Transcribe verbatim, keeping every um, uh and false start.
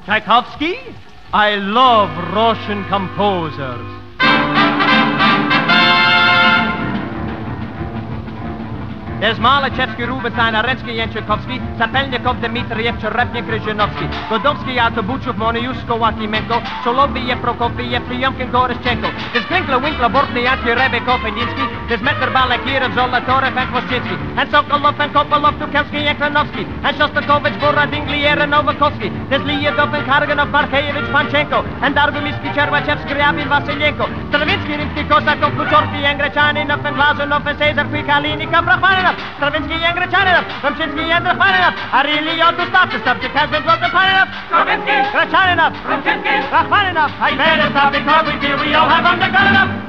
Tchaikovsky? I love Russian composers. There's Malachevsky, Rubinstein, Arensky, Tchaikovsky, Sapelnikov, Dmitriev, Cherepnik, Rezhinovsky, Godovsky, Artabuchov, Moneyushko, Wakimenko, Soloviev, Prokofiev, Triumkin, Goroschenko. There's Klinkler, Winkler, Bortniansky, Rebekov, and Yinsky. There's Metner, Balakirov, Zolotarev, and Kvoschinsky, and Sokolov, and Kopolov, Tukelsky, and Kranovsky, and Shostakovich, Borodin, Glier, and Novakovsky. There's Lyudov, and Karganov, Markeyevich, Panchenko, and Dargumisky, Chervachevsky, Ryabin, Vasilyenko. Stravinsky, Rimsky, Kosakov, Kuchorky, and Grechaninov, and Glazunov, and Cesar Kvikalinikov, Rachmaninoff. Stravinsky and Grachaninov, Ramchinsky and Rachmaninoff. I really ought to stop. The subject has been brought to Rachmaninoff. Stravinsky, Grachaninov, Ramchinsky, Rachmaninoff. I better stop because we feel we all have undergone enough.